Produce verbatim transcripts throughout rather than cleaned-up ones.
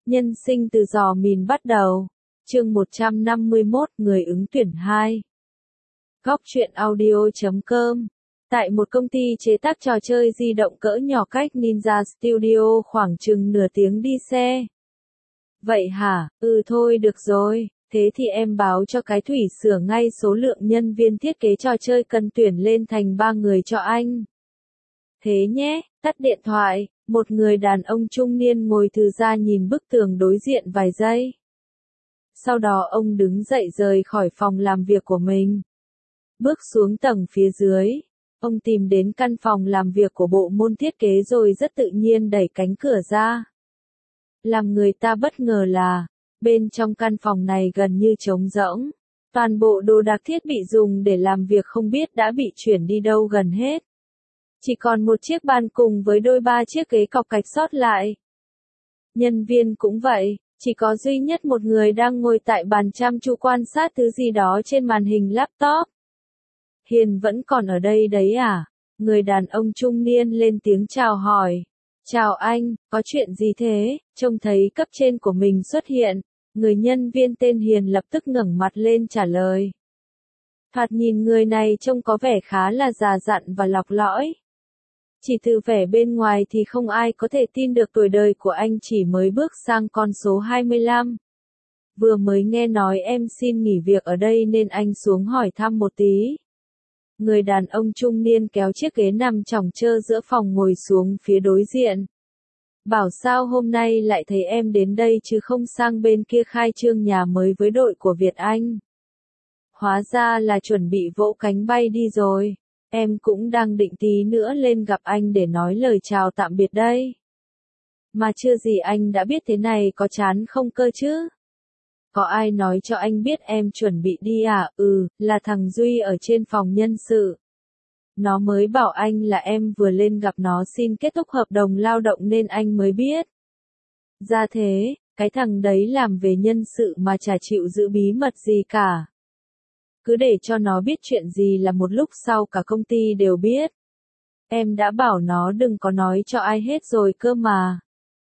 Nhân sinh từ giò mìn bắt đầu. Chương một trăm năm mươi mốt, người ứng tuyển hai. Góc truyện audio chấm com. Tại một công ty chế tác trò chơi di động cỡ nhỏ cách Ninja Studio khoảng chừng nửa tiếng đi xe. Vậy hả? Ừ thôi được rồi. Thế thì em báo cho cái thủy sửa ngay số lượng nhân viên thiết kế trò chơi cần tuyển lên thành ba người cho anh. Thế nhé, tắt điện thoại. Một người đàn ông trung niên ngồi thư ra nhìn bức tường đối diện vài giây. Sau đó ông đứng dậy rời khỏi phòng làm việc của mình. Bước xuống tầng phía dưới. Ông tìm đến căn phòng làm việc của bộ môn thiết kế rồi rất tự nhiên đẩy cánh cửa ra. Làm người ta bất ngờ là, bên trong căn phòng này gần như trống rỗng. Toàn bộ đồ đạc thiết bị dùng để làm việc không biết đã bị chuyển đi đâu gần hết. Chỉ còn một chiếc bàn cùng với đôi ba chiếc ghế cọc cạch sót lại. Nhân viên cũng vậy, chỉ có duy nhất một người đang ngồi tại bàn chăm chú quan sát thứ gì đó trên màn hình laptop. Hiền vẫn còn ở đây đấy à? Người đàn ông trung niên lên tiếng chào hỏi. Chào anh, có chuyện gì thế? Trông thấy cấp trên của mình xuất hiện, người nhân viên tên Hiền lập tức ngẩng mặt lên trả lời. Thoạt nhìn người này trông có vẻ khá là già dặn và lọc lõi. Chỉ từ vẻ bên ngoài thì không ai có thể tin được tuổi đời của anh chỉ mới bước sang con số hai mươi lăm. Vừa mới nghe nói em xin nghỉ việc ở đây nên anh xuống hỏi thăm một tí. Người đàn ông trung niên kéo chiếc ghế nằm chỏng trơ giữa phòng ngồi xuống phía đối diện. Bảo sao hôm nay lại thấy em đến đây chứ không sang bên kia khai trương nhà mới với đội của Việt Anh. Hóa ra là chuẩn bị vỗ cánh bay đi rồi. Em cũng đang định tí nữa lên gặp anh để nói lời chào tạm biệt đây. Mà chưa gì anh đã biết thế này có chán không cơ chứ? Có ai nói cho anh biết em chuẩn bị đi à? Ừ, là thằng Duy ở trên phòng nhân sự. Nó mới bảo anh là em vừa lên gặp nó xin kết thúc hợp đồng lao động nên anh mới biết. Ra thế, cái thằng đấy làm về nhân sự mà chả chịu giữ bí mật gì cả. Cứ để cho nó biết chuyện gì là một lúc sau cả công ty đều biết. Em đã bảo nó đừng có nói cho ai hết rồi cơ mà.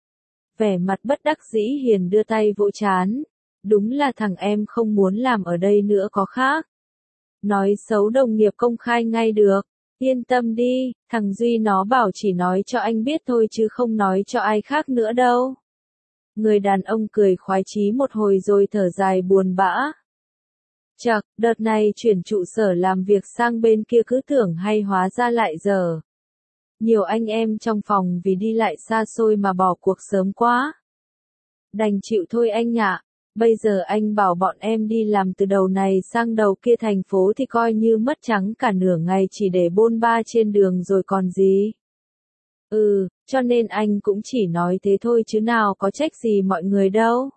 Vẻ mặt bất đắc dĩ Hiền đưa tay vỗ trán. Đúng là thằng em không muốn làm ở đây nữa có khác. Nói xấu đồng nghiệp công khai ngay được. Yên tâm đi, thằng Duy nó bảo chỉ nói cho anh biết thôi chứ không nói cho ai khác nữa đâu. Người đàn ông cười khoái chí một hồi rồi thở dài buồn bã. Chậc, đợt này chuyển trụ sở làm việc sang bên kia cứ tưởng hay hóa ra lại dở. Nhiều anh em trong phòng vì đi lại xa xôi mà bỏ cuộc sớm quá. Đành chịu thôi anh ạ. Bây giờ anh bảo bọn em đi làm từ đầu này sang đầu kia thành phố thì coi như mất trắng cả nửa ngày chỉ để bôn ba trên đường rồi còn gì. Ừ, cho nên anh cũng chỉ nói thế thôi chứ nào có trách gì mọi người đâu.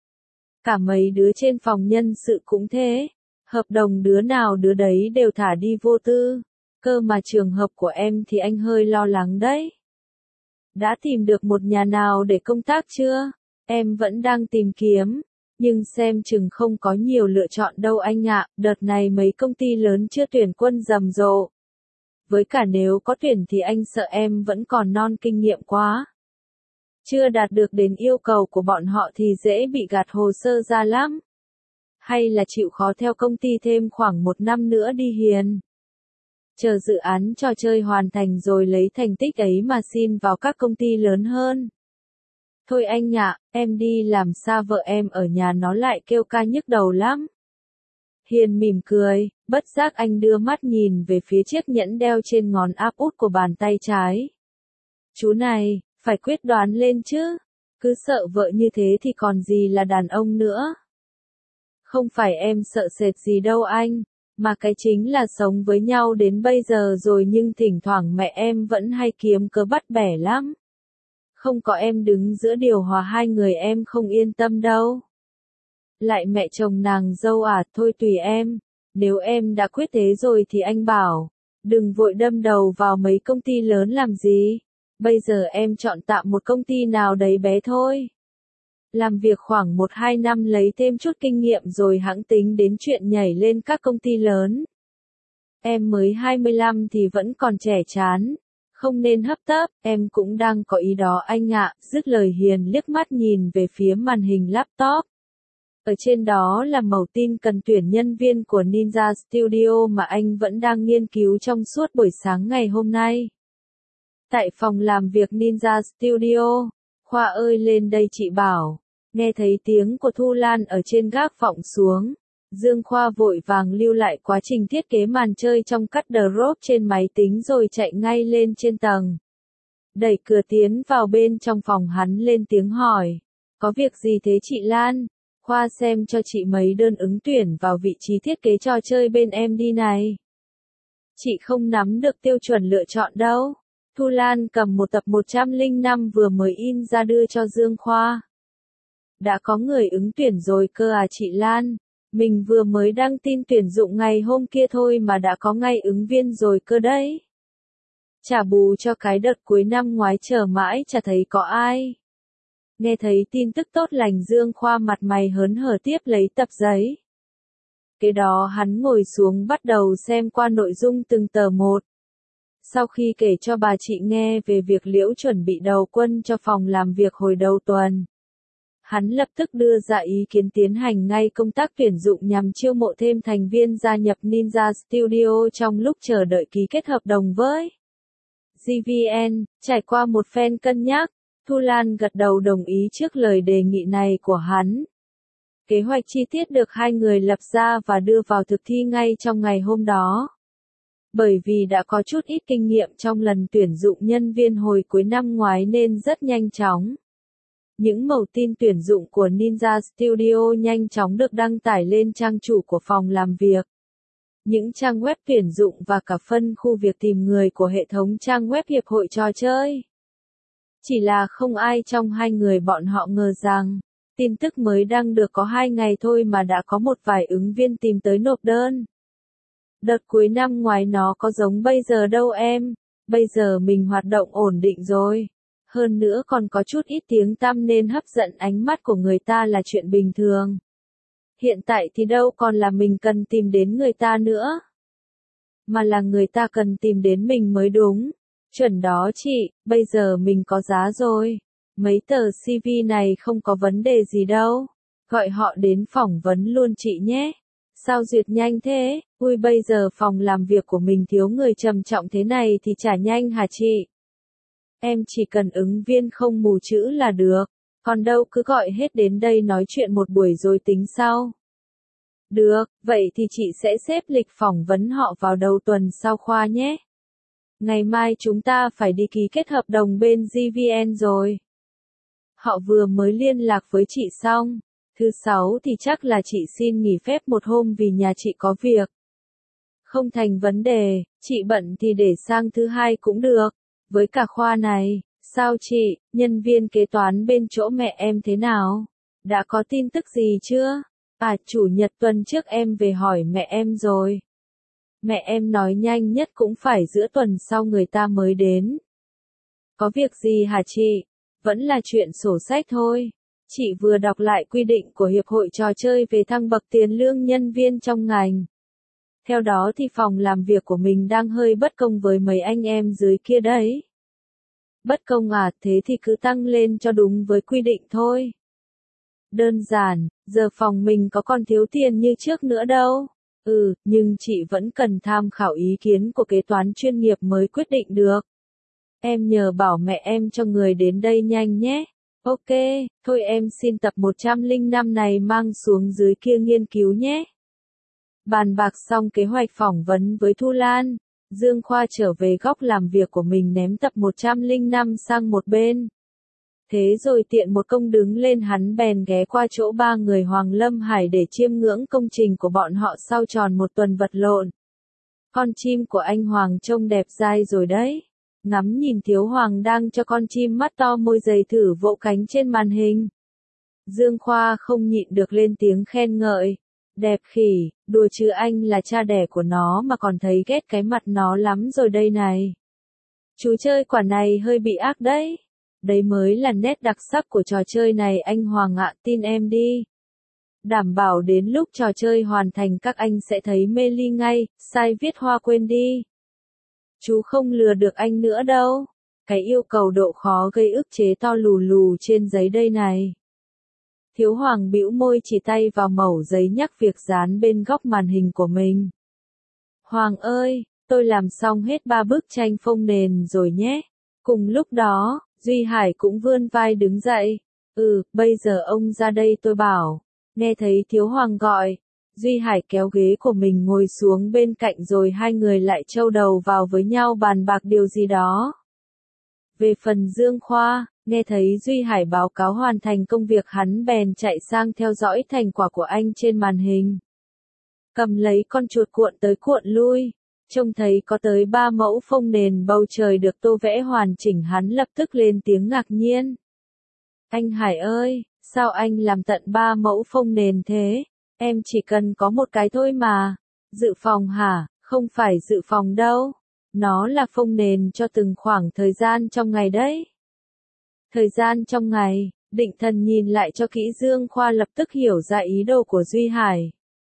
Cả mấy đứa trên phòng nhân sự cũng thế. Hợp đồng đứa nào đứa đấy đều thả đi vô tư. Cơ mà trường hợp của em thì anh hơi lo lắng đấy. Đã tìm được một nhà nào để công tác chưa? Em vẫn đang tìm kiếm. Nhưng xem chừng không có nhiều lựa chọn đâu anh ạ, đợt này mấy công ty lớn chưa tuyển quân rầm rộ. Với cả nếu có tuyển thì anh sợ em vẫn còn non kinh nghiệm quá. Chưa đạt được đến yêu cầu của bọn họ thì dễ bị gạt hồ sơ ra lắm. Hay là chịu khó theo công ty thêm khoảng một năm nữa đi Hiền. Chờ dự án trò chơi hoàn thành rồi lấy thành tích ấy mà xin vào các công ty lớn hơn. Thôi anh ạ, em đi làm xa vợ em ở nhà nó lại kêu ca nhức đầu lắm. Hiền mỉm cười, bất giác anh đưa mắt nhìn về phía chiếc nhẫn đeo trên ngón áp út của bàn tay trái. Chú này, phải quyết đoán lên chứ, cứ sợ vợ như thế thì còn gì là đàn ông nữa. Không phải em sợ sệt gì đâu anh, mà cái chính là sống với nhau đến bây giờ rồi nhưng thỉnh thoảng mẹ em vẫn hay kiếm cớ bắt bẻ lắm. Không có em đứng giữa điều hòa hai người em không yên tâm đâu. Lại mẹ chồng nàng dâu à, thôi tùy em. Nếu em đã quyết thế rồi thì anh bảo, đừng vội đâm đầu vào mấy công ty lớn làm gì. Bây giờ em chọn tạm một công ty nào đấy bé thôi. Làm việc khoảng một hai năm lấy thêm chút kinh nghiệm rồi hẵng tính đến chuyện nhảy lên các công ty lớn. Em mới hai mươi lăm thì vẫn còn trẻ chán. Không nên hấp tấp, em cũng đang có ý đó anh ạ, dứt lời Hiền liếc mắt nhìn về phía màn hình laptop. Ở trên đó là mẩu tin cần tuyển nhân viên của Ninja Studio mà anh vẫn đang nghiên cứu trong suốt buổi sáng ngày hôm nay. Tại phòng làm việc Ninja Studio, Khoa ơi lên đây chị bảo. Nghe thấy tiếng của Thu Lan ở trên gác vọng xuống. Dương Khoa vội vàng lưu lại quá trình thiết kế màn chơi trong CutDrop trên máy tính rồi chạy ngay lên trên tầng. Đẩy cửa tiến vào bên trong phòng hắn lên tiếng hỏi. Có việc gì thế chị Lan? Khoa xem cho chị mấy đơn ứng tuyển vào vị trí thiết kế trò chơi bên em đi này. Chị không nắm được tiêu chuẩn lựa chọn đâu. Thu Lan cầm một tập một trăm lẻ năm vừa mới in ra đưa cho Dương Khoa. Đã có người ứng tuyển rồi cơ à chị Lan? Mình vừa mới đăng tin tuyển dụng ngày hôm kia thôi mà đã có ngay ứng viên rồi cơ đấy. Trả bù cho cái đợt cuối năm ngoái chờ mãi chả thấy có ai. Nghe thấy tin tức tốt lành Dương Khoa mặt mày hớn hở tiếp lấy tập giấy. Kế đó hắn ngồi xuống bắt đầu xem qua nội dung từng tờ một. Sau khi kể cho bà chị nghe về việc Liễu chuẩn bị đầu quân cho phòng làm việc hồi đầu tuần, hắn lập tức đưa ra ý kiến tiến hành ngay công tác tuyển dụng nhằm chiêu mộ thêm thành viên gia nhập Ninja Studio trong lúc chờ đợi ký kết hợp đồng với giê vê en. Trải qua một phen cân nhắc, Thu Lan gật đầu đồng ý trước lời đề nghị này của hắn. Kế hoạch chi tiết được hai người lập ra và đưa vào thực thi ngay trong ngày hôm đó. Bởi vì đã có chút ít kinh nghiệm trong lần tuyển dụng nhân viên hồi cuối năm ngoái nên rất nhanh chóng. Những mẩu tin tuyển dụng của Ninja Studio nhanh chóng được đăng tải lên trang chủ của phòng làm việc, những trang web tuyển dụng và cả phân khu việc tìm người của hệ thống trang web hiệp hội trò chơi. Chỉ là không ai trong hai người bọn họ ngờ rằng, tin tức mới đăng được có hai ngày thôi mà đã có một vài ứng viên tìm tới nộp đơn. Đợt cuối năm ngoài nó có giống bây giờ đâu em, bây giờ mình hoạt động ổn định rồi. Hơn nữa còn có chút ít tiếng tăm nên hấp dẫn ánh mắt của người ta là chuyện bình thường. Hiện tại thì đâu còn là mình cần tìm đến người ta nữa, mà là người ta cần tìm đến mình mới đúng. Chuẩn đó chị, bây giờ mình có giá rồi. Mấy tờ xê vê này không có vấn đề gì đâu. Gọi họ đến phỏng vấn luôn chị nhé. Sao duyệt nhanh thế? Ui bây giờ phòng làm việc của mình thiếu người trầm trọng thế này thì chả nhanh hả chị? Em chỉ cần ứng viên không mù chữ là được. Còn đâu cứ gọi hết đến đây nói chuyện một buổi rồi tính sau. Được, vậy thì chị sẽ xếp lịch phỏng vấn họ vào đầu tuần sau Khoa nhé. Ngày mai chúng ta phải đi ký kết hợp đồng bên giê vê en rồi. Họ vừa mới liên lạc với chị xong. Thứ sáu thì chắc là chị xin nghỉ phép một hôm vì nhà chị có việc. Không thành vấn đề, chị bận thì để sang thứ hai cũng được. Với cả Khoa này, sao chị, nhân viên kế toán bên chỗ mẹ em thế nào? Đã có tin tức gì chưa? À, chủ nhật tuần trước em về hỏi mẹ em rồi. Mẹ em nói nhanh nhất cũng phải giữa tuần sau người ta mới đến. Có việc gì hả chị? Vẫn là chuyện sổ sách thôi. Chị vừa đọc lại quy định của Hiệp hội trò chơi về thăng bậc tiền lương nhân viên trong ngành. Theo đó thì phòng làm việc của mình đang hơi bất công với mấy anh em dưới kia đấy. Bất công à, thế thì cứ tăng lên cho đúng với quy định thôi. Đơn giản, giờ phòng mình có còn thiếu tiền như trước nữa đâu. Ừ, nhưng chị vẫn cần tham khảo ý kiến của kế toán chuyên nghiệp mới quyết định được. Em nhờ bảo mẹ em cho người đến đây nhanh nhé. Ok, thôi em xin tập một trăm lẻ năm này mang xuống dưới kia nghiên cứu nhé. Bàn bạc xong kế hoạch phỏng vấn với Thu Lan, Dương Khoa trở về góc làm việc của mình ném tập một trăm lẻ năm sang một bên. Thế rồi tiện một công đứng lên hắn bèn ghé qua chỗ ba người Hoàng Lâm Hải để chiêm ngưỡng công trình của bọn họ sau tròn một tuần vật lộn. Con chim của anh Hoàng trông đẹp dai rồi đấy. Ngắm nhìn Thiếu Hoàng đang cho con chim mắt to môi dày thử vỗ cánh trên màn hình. Dương Khoa không nhịn được lên tiếng khen ngợi. Đẹp khỉ, đùa chứ anh là cha đẻ của nó mà còn thấy ghét cái mặt nó lắm rồi đây này. Chú chơi quả này hơi bị ác đấy. Đấy mới là nét đặc sắc của trò chơi này anh Hoàng ạ, tin em đi. Đảm bảo đến lúc trò chơi hoàn thành các anh sẽ thấy mê ly ngay, sai viết hoa quên đi. Chú không lừa được anh nữa đâu. Cái yêu cầu độ khó gây ức chế to lù lù trên giấy đây này. Thiếu Hoàng bĩu môi chỉ tay vào mẩu giấy nhắc việc dán bên góc màn hình của mình. Hoàng ơi, tôi làm xong hết ba bức tranh phông nền rồi nhé. Cùng lúc đó, Duy Hải cũng vươn vai đứng dậy. Ừ, bây giờ ông ra đây tôi bảo. Nghe thấy Thiếu Hoàng gọi, Duy Hải kéo ghế của mình ngồi xuống bên cạnh rồi hai người lại trâu đầu vào với nhau bàn bạc điều gì đó. Về phần Dương Khoa, nghe thấy Duy Hải báo cáo hoàn thành công việc hắn bèn chạy sang theo dõi thành quả của anh trên màn hình. Cầm lấy con chuột cuộn tới cuộn lui, trông thấy có tới ba mẫu phông nền bầu trời được tô vẽ hoàn chỉnh hắn lập tức lên tiếng ngạc nhiên. Anh Hải ơi, sao anh làm tận ba mẫu phông nền thế? Em chỉ cần có một cái thôi mà. Dự phòng hả? Không phải dự phòng đâu. Nó là phông nền cho từng khoảng thời gian trong ngày đấy. Thời gian trong ngày, Định Thần nhìn lại cho kỹ Dương Khoa lập tức hiểu ra ý đồ của Duy Hải.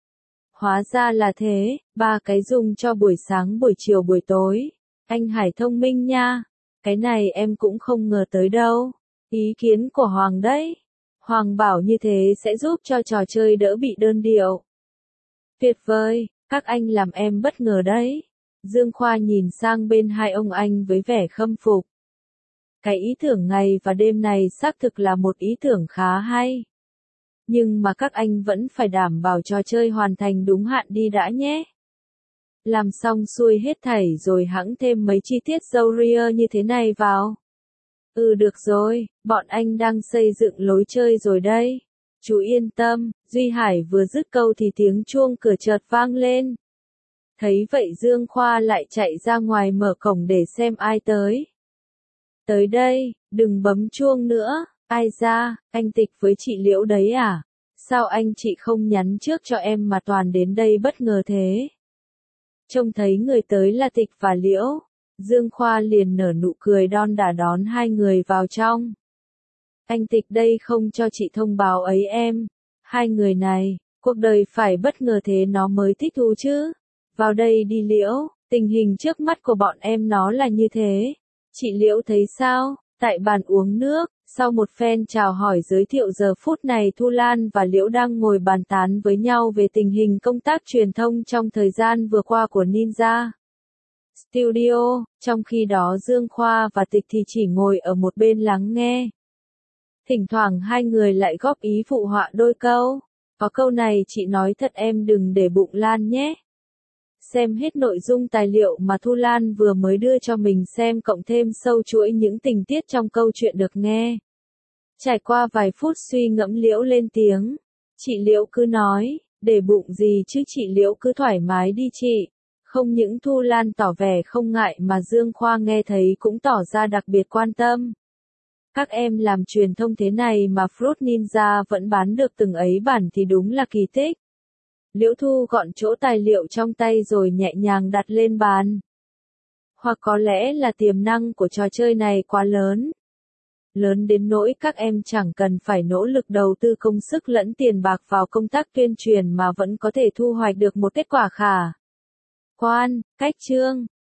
Hóa ra là thế, ba cái dùng cho buổi sáng buổi chiều buổi tối. Anh Hải thông minh nha. Cái này em cũng không ngờ tới đâu. Ý kiến của Hoàng đấy. Hoàng bảo như thế sẽ giúp cho trò chơi đỡ bị đơn điệu. Tuyệt vời, các anh làm em bất ngờ đấy. Dương Khoa nhìn sang bên hai ông anh với vẻ khâm phục. Cái ý tưởng ngày và đêm này xác thực là một ý tưởng khá hay. Nhưng mà các anh vẫn phải đảm bảo trò chơi hoàn thành đúng hạn đi đã nhé. Làm xong xuôi hết thảy rồi hẵng thêm mấy chi tiết râu ria như thế này vào. Ừ được rồi, bọn anh đang xây dựng lối chơi rồi đây. Chú yên tâm, Duy Hải vừa dứt câu thì tiếng chuông cửa chợt vang lên. Thấy vậy Dương Khoa lại chạy ra ngoài mở cổng để xem ai tới. Tới đây, đừng bấm chuông nữa, ai ra, anh Tịch với chị Liễu đấy à? Sao anh chị không nhắn trước cho em mà toàn đến đây bất ngờ thế? Trông thấy người tới là Tịch và Liễu, Dương Khoa liền nở nụ cười đon đả đón hai người vào trong. Anh Tịch đây không cho chị thông báo ấy em. Hai người này, cuộc đời phải bất ngờ thế nó mới thích thú chứ. Vào đây đi Liễu, tình hình trước mắt của bọn em nó là như thế. Chị Liễu thấy sao? Tại bàn uống nước, sau một phen chào hỏi giới thiệu giờ phút này Thu Lan và Liễu đang ngồi bàn tán với nhau về tình hình công tác truyền thông trong thời gian vừa qua của Ninja Studio, trong khi đó Dương Khoa và Tịch thì chỉ ngồi ở một bên lắng nghe. Thỉnh thoảng hai người lại góp ý phụ họa đôi câu. Có câu này chị nói thật em đừng để bụng Lan nhé. Xem hết nội dung tài liệu mà Thu Lan vừa mới đưa cho mình xem cộng thêm sâu chuỗi những tình tiết trong câu chuyện được nghe. Trải qua vài phút suy ngẫm Liễu lên tiếng. Chị Liễu cứ nói, để bụng gì chứ chị Liễu cứ thoải mái đi chị. Không những Thu Lan tỏ vẻ không ngại mà Dương Khoa nghe thấy cũng tỏ ra đặc biệt quan tâm. Các em làm truyền thông thế này mà Fruit Ninja vẫn bán được từng ấy bản thì đúng là kỳ tích. Liễu Thu gọn chỗ tài liệu trong tay rồi nhẹ nhàng đặt lên bàn. Hoặc có lẽ là tiềm năng của trò chơi này quá lớn. Lớn đến nỗi các em chẳng cần phải nỗ lực đầu tư công sức lẫn tiền bạc vào công tác tuyên truyền mà vẫn có thể thu hoạch được một kết quả khả quan. Cách chương